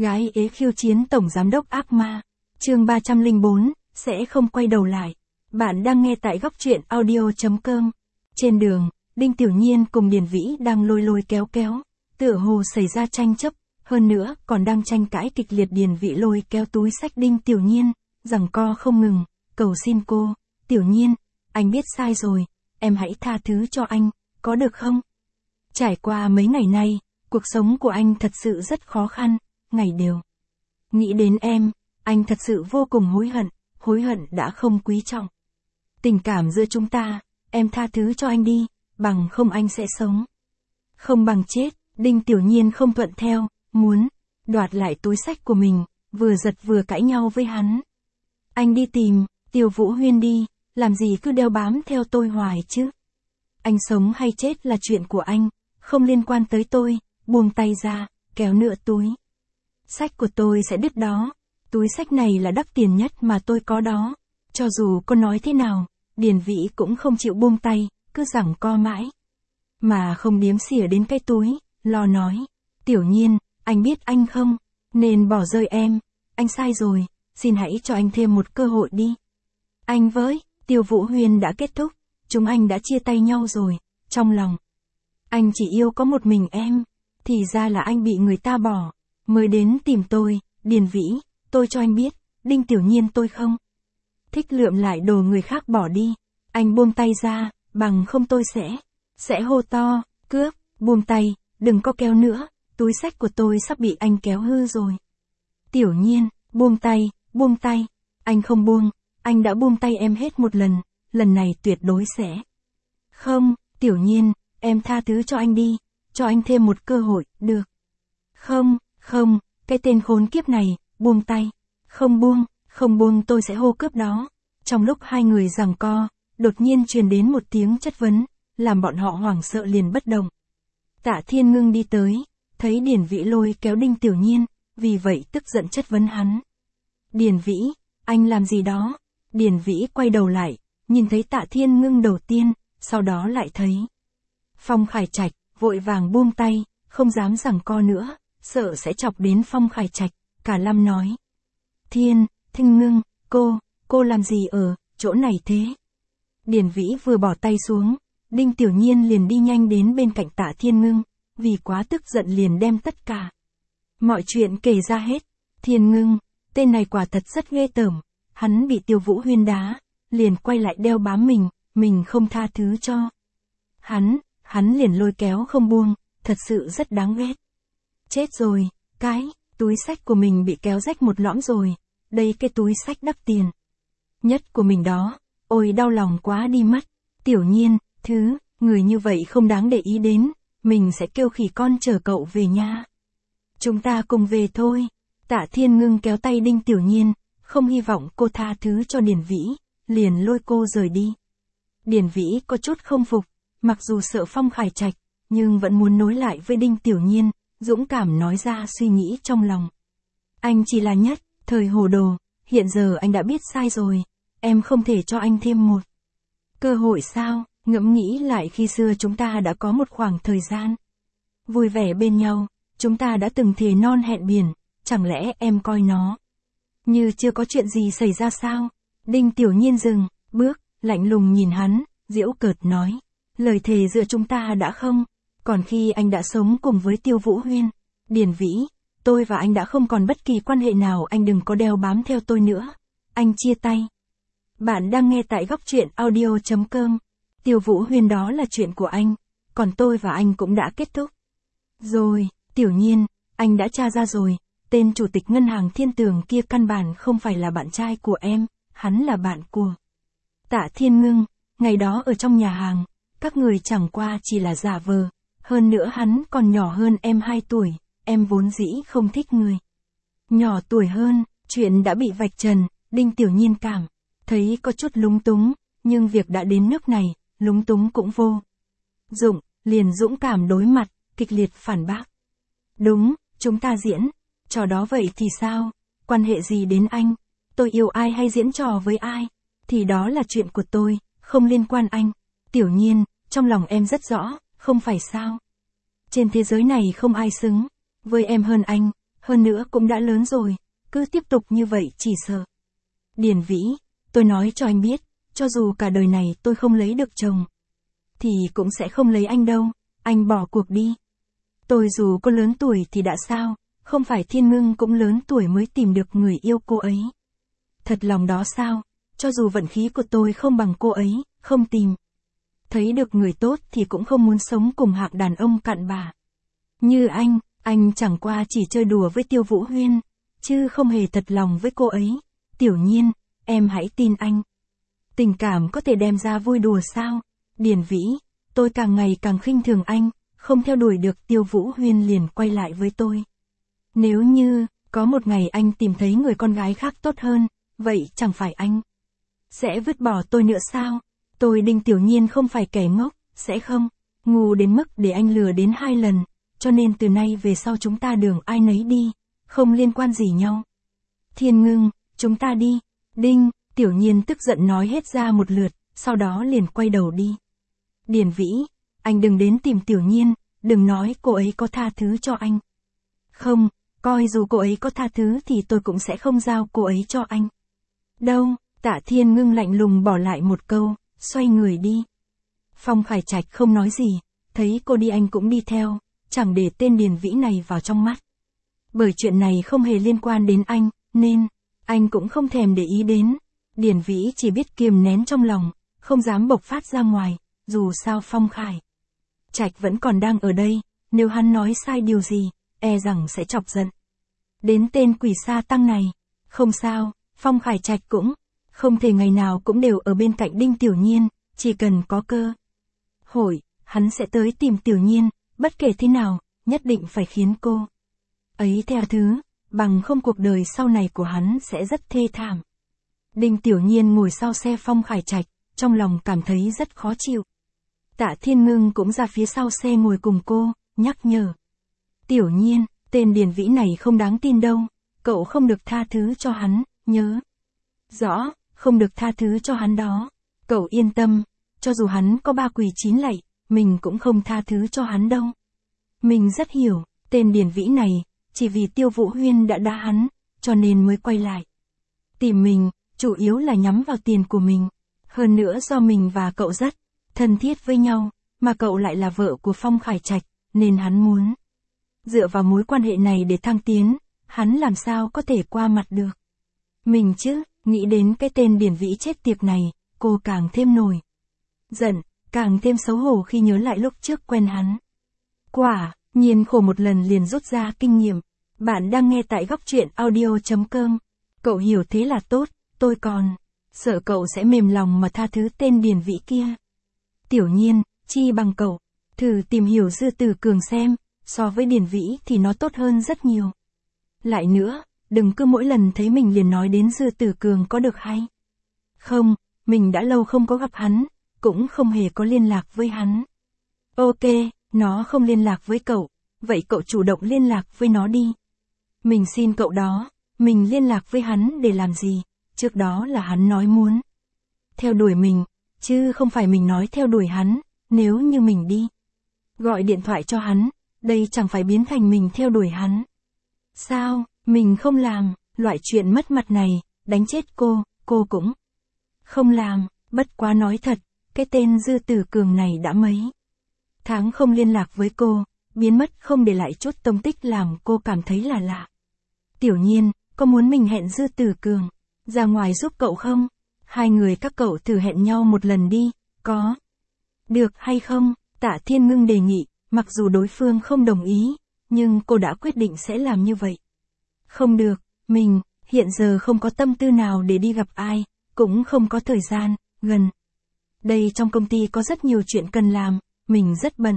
Gái ế khiêu chiến tổng giám đốc ác ma. Chương 304, sẽ không quay đầu lại. Bạn đang nghe tại góc truyện audio.com. Trên đường, Đinh Tiểu Nhiên cùng Điền Vĩ đang lôi lôi kéo kéo, tựa hồ xảy ra tranh chấp, hơn nữa còn đang tranh cãi kịch liệt. Điền Vĩ lôi kéo túi xách Đinh Tiểu Nhiên, giằng co không ngừng, cầu xin cô, Tiểu Nhiên, anh biết sai rồi, em hãy tha thứ cho anh, có được không? Trải qua mấy ngày nay, cuộc sống của anh thật sự rất khó khăn, ngày đều nghĩ đến em, anh thật sự vô cùng hối hận đã không quý trọng tình cảm giữa chúng ta, em tha thứ cho anh đi, bằng không anh sẽ sống không bằng chết. Đinh Tiểu Nhiên không thuận theo, muốn đoạt lại túi xách của mình, vừa giật vừa cãi nhau với hắn. Anh đi tìm Tiêu Vũ Huyên đi, làm gì cứ đeo bám theo tôi hoài chứ? Anh sống hay chết là chuyện của anh, không liên quan tới tôi. Buông tay ra, kéo nửa túi xách của tôi sẽ đứt đó. Túi xách này là đắt tiền nhất mà tôi có đó. Cho dù có nói thế nào, Điền Vĩ cũng không chịu buông tay, cứ giằng co mãi. Mà không điếm xỉa đến cái túi, lo nói. Tiểu Nhiên, anh biết anh không nên bỏ rơi em, anh sai rồi, xin hãy cho anh thêm một cơ hội đi. Anh với Tiêu Vũ Huyên đã kết thúc, chúng anh đã chia tay nhau rồi, trong lòng anh chỉ yêu có một mình em, thì ra là anh bị người ta bỏ, mới đến tìm tôi. Điền Vĩ, tôi cho anh biết, Đinh Tiểu Nhiên tôi không thích lượm lại đồ người khác bỏ đi. Anh buông tay ra, bằng không tôi sẽ hô to, cướp, buông tay, đừng có kéo nữa, túi xách của tôi sắp bị anh kéo hư rồi. Tiểu Nhiên, buông tay, anh không buông, anh đã buông tay em hết một lần này tuyệt đối sẽ không. Tiểu Nhiên, em tha thứ cho anh đi, cho anh thêm một cơ hội, được không? Không, cái tên khốn kiếp này, buông tay, không buông tôi sẽ hô cướp đó. Trong lúc hai người giằng co, đột nhiên truyền đến một tiếng chất vấn, làm bọn họ hoảng sợ liền bất động. Tạ Thiên Ngưng đi tới, thấy Điền Vĩ lôi kéo Đinh Tiểu Nhiên, vì vậy tức giận chất vấn hắn. Điền Vĩ, anh làm gì đó? Điền Vĩ quay đầu lại, nhìn thấy Tạ Thiên Ngưng đầu tiên, sau đó lại thấy Phong Khải Trạch, vội vàng buông tay, không dám giằng co nữa, sợ sẽ chọc đến Phong Khải Trạch. Cả Lâm nói. Thiên Ngưng, cô làm gì ở chỗ này thế? Điền Vĩ vừa bỏ tay xuống, Đinh Tiểu Nhiên liền đi nhanh đến bên cạnh Tạ Thiên Ngưng, vì quá tức giận liền đem tất cả mọi chuyện kể ra hết. Thiên Ngưng, tên này quả thật rất ghê tởm, hắn bị Tiêu Vũ Huyên đá, liền quay lại đeo bám mình không tha thứ cho hắn liền lôi kéo không buông, thật sự rất đáng ghét. Chết rồi, cái túi xách của mình bị kéo rách một lõm rồi, đây cái túi xách đắt tiền nhất của mình đó, ôi đau lòng quá đi mất. Tiểu Nhiên, người như vậy không đáng để ý đến, mình sẽ kêu khỉ con chở cậu về nha. Chúng ta cùng về thôi. Tạ Thiên Ngưng kéo tay Đinh Tiểu Nhiên, không hy vọng cô tha thứ cho Điền Vĩ, liền lôi cô rời đi. Điền Vĩ có chút không phục, mặc dù sợ Phong Khải Trạch, nhưng vẫn muốn nối lại với Đinh Tiểu Nhiên, dũng cảm nói ra suy nghĩ trong lòng. Anh chỉ là nhất thời hồ đồ, hiện giờ anh đã biết sai rồi, em không thể cho anh thêm một cơ hội sao? Ngẫm nghĩ lại khi xưa chúng ta đã có một khoảng thời gian vui vẻ bên nhau, chúng ta đã từng thề non hẹn biển, chẳng lẽ em coi nó như chưa có chuyện gì xảy ra sao? Đinh Tiểu Nhiên dừng bước, lạnh lùng nhìn hắn, giễu cợt nói, lời thề giữa chúng ta đã không còn khi anh đã sống cùng với Tiêu Vũ Huyên. Điền Vĩ, tôi và anh đã không còn bất kỳ quan hệ nào, anh đừng có đeo bám theo tôi nữa. Anh chia tay. Bạn đang nghe tại góc truyện audio.com. Tiêu Vũ Huyên đó là chuyện của anh, còn tôi và anh cũng đã kết thúc rồi. Tiểu Nhiên, anh đã tra ra rồi, tên chủ tịch ngân hàng Thiên Tường kia căn bản không phải là bạn trai của em, hắn là bạn của Tạ Thiên Ngưng. Ngày đó ở trong nhà hàng, các người chẳng qua chỉ là giả vờ, hơn nữa hắn còn nhỏ hơn em 2 tuổi, em vốn dĩ không thích người nhỏ tuổi hơn. Chuyện đã bị vạch trần, Đinh Tiểu Nhiên cảm thấy có chút lúng túng, nhưng việc đã đến nước này, lúng túng cũng vô dụng, liền dũng cảm đối mặt, kịch liệt phản bác. Đúng, chúng ta diễn trò đó vậy thì sao? Quan hệ gì đến anh? Tôi yêu ai hay diễn trò với ai thì đó là chuyện của tôi, không liên quan anh. Tiểu Nhiên, trong lòng em rất rõ, không phải sao? Trên thế giới này không ai xứng với em hơn anh, hơn nữa cũng đã lớn rồi, cứ tiếp tục như vậy chỉ sợ. Điền Vĩ, tôi nói cho anh biết, cho dù cả đời này tôi không lấy được chồng, thì cũng sẽ không lấy anh đâu, anh bỏ cuộc đi. Tôi dù có lớn tuổi thì đã sao, không phải Thiên Ngưng cũng lớn tuổi mới tìm được người yêu cô ấy. Thật lòng đó sao, cho dù vận khí của tôi không bằng cô ấy, không tìm thấy được người tốt thì cũng không muốn sống cùng hạng đàn ông cặn bã. Như anh chẳng qua chỉ chơi đùa với Tiêu Vũ Huyên, chứ không hề thật lòng với cô ấy. Tiểu Nhiên, em hãy tin anh. Tình cảm có thể đem ra vui đùa sao? Điền Vĩ, tôi càng ngày càng khinh thường anh, không theo đuổi được Tiêu Vũ Huyên liền quay lại với tôi. Nếu như, có một ngày anh tìm thấy người con gái khác tốt hơn, vậy chẳng phải anh sẽ vứt bỏ tôi nữa sao? Tôi Đinh Tiểu Nhiên không phải kẻ ngốc, sẽ không ngu đến mức để anh lừa đến 2 lần, cho nên từ nay về sau chúng ta đường ai nấy đi, không liên quan gì nhau. Thiên Ngưng, chúng ta đi. Đinh Tiểu Nhiên tức giận nói hết ra một lượt, sau đó liền quay đầu đi. Điền Vĩ, anh đừng đến tìm Tiểu Nhiên, đừng nói cô ấy có tha thứ cho anh. Không, coi dù cô ấy có tha thứ thì tôi cũng sẽ không giao cô ấy cho anh. Đâu, Tạ Thiên Ngưng lạnh lùng bỏ lại một câu, xoay người đi. Phong Khải Trạch không nói gì, thấy cô đi anh cũng đi theo, chẳng để tên Điền Vĩ này vào trong mắt. Bởi chuyện này không hề liên quan đến anh, nên anh cũng không thèm để ý đến. Điền Vĩ chỉ biết kiềm nén trong lòng, không dám bộc phát ra ngoài, dù sao Phong Khải Trạch vẫn còn đang ở đây, nếu hắn nói sai điều gì, e rằng sẽ chọc giận đến tên quỷ sa tăng này. Không sao, Phong Khải Trạch cũng không thể ngày nào cũng đều ở bên cạnh Đinh Tiểu Nhiên, chỉ cần có cơ hội, hắn sẽ tới tìm Tiểu Nhiên, bất kể thế nào, nhất định phải khiến cô ấy theo thứ, bằng không cuộc đời sau này của hắn sẽ rất thê thảm. Đinh Tiểu Nhiên ngồi sau xe Phong Khải Trạch, trong lòng cảm thấy rất khó chịu. Tạ Thiên Ngưng cũng ra phía sau xe ngồi cùng cô, nhắc nhở. Tiểu Nhiên, tên Điền Vĩ này không đáng tin đâu, cậu không được tha thứ cho hắn, nhớ rõ, không được tha thứ cho hắn đó. Cậu yên tâm, cho dù hắn có 3 quỳ 9 lạy, mình cũng không tha thứ cho hắn đâu. Mình rất hiểu, tên Điền Vĩ này, chỉ vì Tiêu Vũ Huyên đã đá hắn, cho nên mới quay lại tìm mình, chủ yếu là nhắm vào tiền của mình. Hơn nữa do mình và cậu rất thân thiết với nhau, mà cậu lại là vợ của Phong Khải Trạch, nên hắn muốn dựa vào mối quan hệ này để thăng tiến, hắn làm sao có thể qua mặt được mình chứ. Nghĩ đến cái tên Điền Vĩ chết tiệt này, cô càng thêm nổi giận, càng thêm xấu hổ khi nhớ lại lúc trước quen hắn. Quả nhiên khổ một lần liền rút ra kinh nghiệm. Bạn đang nghe tại góc truyện audio.com. Cậu hiểu thế là tốt, tôi còn sợ cậu sẽ mềm lòng mà tha thứ tên Điền Vĩ kia. Tiểu Nhiên, chi bằng cậu thử tìm hiểu Dư Tử Cường xem, so với Điền Vĩ thì nó tốt hơn rất nhiều. Lại nữa, đừng cứ mỗi lần thấy mình liền nói đến Dư Tử Cường có được hay không, mình đã lâu không có gặp hắn, cũng không hề có liên lạc với hắn. Ok, nó không liên lạc với cậu, vậy cậu chủ động liên lạc với nó đi. Mình xin cậu đó, mình liên lạc với hắn để làm gì, trước đó là hắn nói muốn theo đuổi mình, chứ không phải mình nói theo đuổi hắn. Nếu như mình đi gọi điện thoại cho hắn, đây chẳng phải biến thành mình theo đuổi hắn sao? Mình không làm, loại chuyện mất mặt này, đánh chết cô cũng không làm. Bất quá nói thật, cái tên Dư Tử Cường này đã mấy tháng không liên lạc với cô, biến mất không để lại chút tông tích làm cô cảm thấy là lạ. Tiểu Nhiên, có muốn mình hẹn Dư Tử Cường ra ngoài giúp cậu không? Hai người các cậu thử hẹn nhau một lần đi, có được hay không? Tạ Thiên Ngưng đề nghị, mặc dù đối phương không đồng ý, nhưng cô đã quyết định sẽ làm như vậy. Không được, mình hiện giờ không có tâm tư nào để đi gặp ai, cũng không có thời gian. Gần đây trong công ty có rất nhiều chuyện cần làm, mình rất bận.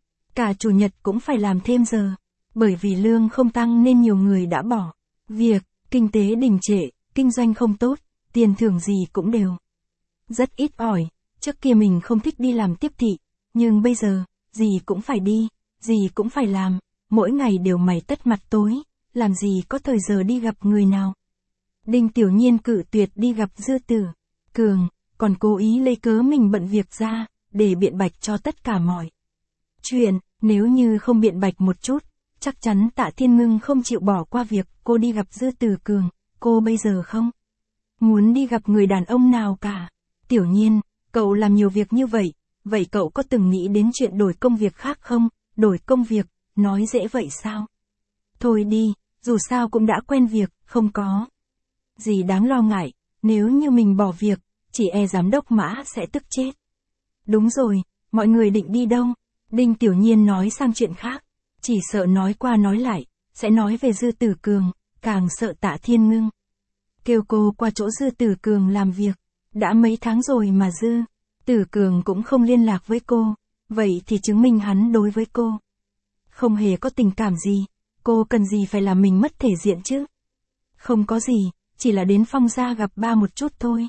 Cả chủ nhật cũng phải làm thêm giờ, bởi vì lương không tăng nên nhiều người đã bỏ việc, kinh tế đình trệ, kinh doanh không tốt, tiền thưởng gì cũng đều rất ít ỏi. Trước kia mình không thích đi làm tiếp thị, nhưng bây giờ, gì cũng phải đi, gì cũng phải làm, mỗi ngày đều mày tất mặt tối, làm gì có thời giờ đi gặp người nào. Đinh Tiểu Nhiên cự tuyệt đi gặp Dư Tử Cường, còn cố ý lấy cớ mình bận việc ra, để biện bạch cho tất cả mọi chuyện. Nếu như không biện bạch một chút, chắc chắn Tạ Thiên Ngưng không chịu bỏ qua việc cô đi gặp Dư Tử Cường, cô bây giờ không muốn đi gặp người đàn ông nào cả. Tiểu Nhiên, cậu làm nhiều việc như vậy cậu có từng nghĩ đến chuyện đổi công việc khác không? Đổi công việc, nói dễ vậy sao? Thôi đi, dù sao cũng đã quen việc, không có gì đáng lo ngại, nếu như mình bỏ việc, chỉ e giám đốc Mã sẽ tức chết. Đúng rồi, mọi người định đi đâu? Đinh Tiểu Nhiên nói sang chuyện khác, chỉ sợ nói qua nói lại, sẽ nói về Dư Tử Cường, càng sợ Tạ Thiên Ngưng kêu cô qua chỗ Dư Tử Cường làm việc. Đã mấy tháng rồi mà Dư Tử Cường cũng không liên lạc với cô, vậy thì chứng minh hắn đối với cô không hề có tình cảm gì, cô cần gì phải làm mình mất thể diện chứ? Không có gì, chỉ là đến Phong gia gặp ba một chút thôi.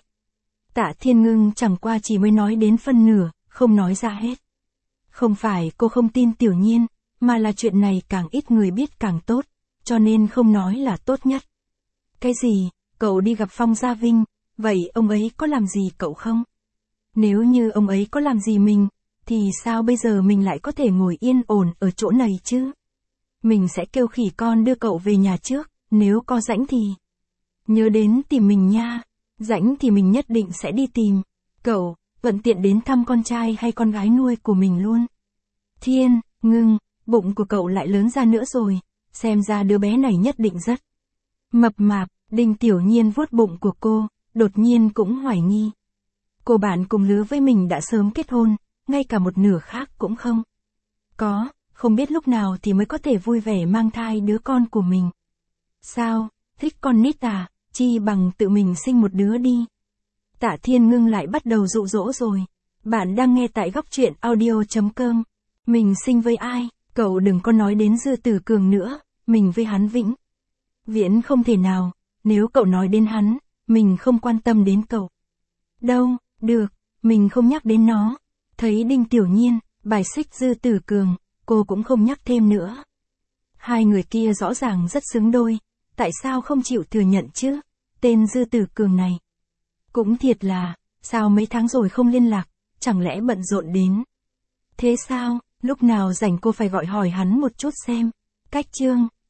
Tạ Thiên Ngưng chẳng qua chỉ mới nói đến phân nửa, không nói ra hết. Không phải cô không tin Tiểu Nhiên, mà là chuyện này càng ít người biết càng tốt, cho nên không nói là tốt nhất. Cái gì, cậu đi gặp Phong Gia Vinh, vậy ông ấy có làm gì cậu không? Nếu như ông ấy có làm gì mình, thì sao bây giờ mình lại có thể ngồi yên ổn ở chỗ này chứ? Mình sẽ kêu khỉ con đưa cậu về nhà trước, nếu có rảnh thì nhớ đến tìm mình nha. Rảnh thì mình nhất định sẽ đi tìm cậu, thuận tiện đến thăm con trai hay con gái nuôi của mình luôn. Thiên Ngưng, bụng của cậu lại lớn ra nữa rồi, xem ra đứa bé này nhất định rất mập mạp. Đinh Tiểu Nhiên vuốt bụng của cô, đột nhiên cũng hoài nghi. Cô bạn cùng lứa với mình đã sớm kết hôn, ngay cả một nửa khác cũng không có, không biết lúc nào thì mới có thể vui vẻ mang thai đứa con của mình. Sao, thích con nít à, chi bằng tự mình sinh một đứa đi. Tạ Thiên Ngưng lại bắt đầu dụ dỗ rồi. Bạn đang nghe tại góc truyện audio.com. Mình sinh với ai, cậu đừng có nói đến Dư Tử Cường nữa, mình với hắn vĩnh viễn không thể nào, nếu cậu nói đến hắn, mình không quan tâm đến cậu. Đâu, được, mình không nhắc đến nó. Thấy Đinh Tiểu Nhiên bài xích Dư Tử Cường, cô cũng không nhắc thêm nữa. Hai người kia rõ ràng rất xứng đôi, tại sao không chịu thừa nhận chứ? Tên Dư Tử Cường này cũng thiệt là, sao mấy tháng rồi không liên lạc, chẳng lẽ bận rộn đến thế sao? Lúc nào rảnh cô phải gọi hỏi hắn một chút xem. Cách chương